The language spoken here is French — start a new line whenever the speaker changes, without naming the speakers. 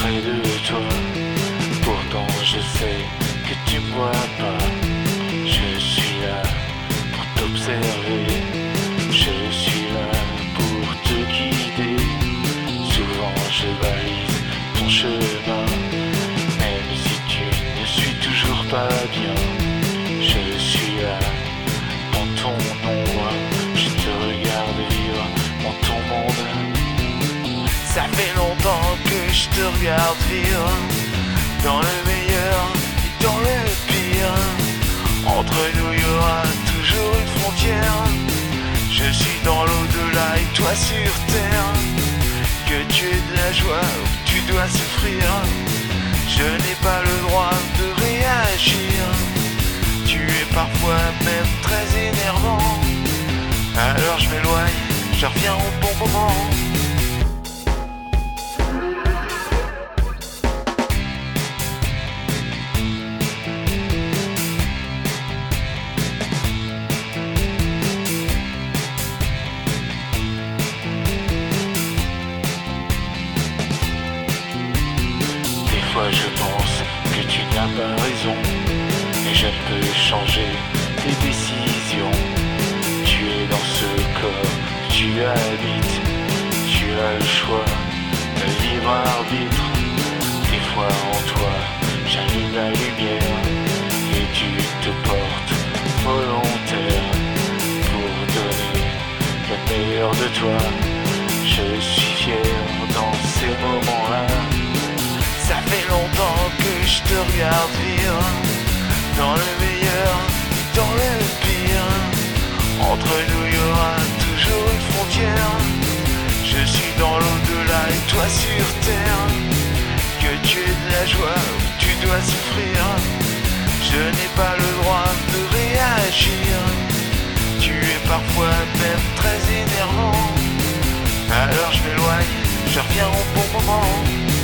près de toi. Pourtant je sais que tu me vois pas. Je suis là pour t'observer. Je suis là pour te guider. Souvent je balise ton chemin. Même si tu ne suis toujours pas bien. Je suis là dans ton ombre. Je te regarde vivre dans ton monde. Ça fait longtemps que je te regarde vivre. Dans le meilleur et dans le pire. Entre nous il y aura toujours une frontière. Je suis dans l'au-delà et toi sur terre. Que tu aies de la joie ou que tu dois souffrir, je n'ai pas le droit de réagir. Tu es parfois même très énervant. Alors je m'éloigne, je reviens au bon moment. Je pense que tu n'as pas raison, mais je ne peux changer tes décisions. Tu es dans ce corps que tu habites. Tu as le choix, le libre arbitre. Des fois en toi, j'allume la lumière et tu te portes volontaire pour donner le meilleur de toi. Je suis fier dans ces moments-là. Ça fait longtemps que je te regarde vivre. Dans le meilleur et dans le pire. Entre nous il y aura toujours une frontière. Je suis dans l'au-delà et toi sur terre. Que tu aies de la joie ou que tu dois souffrir, je n'ai pas le droit de réagir. Tu es parfois même très énervant. Alors je m'éloigne, je reviens au bon moment.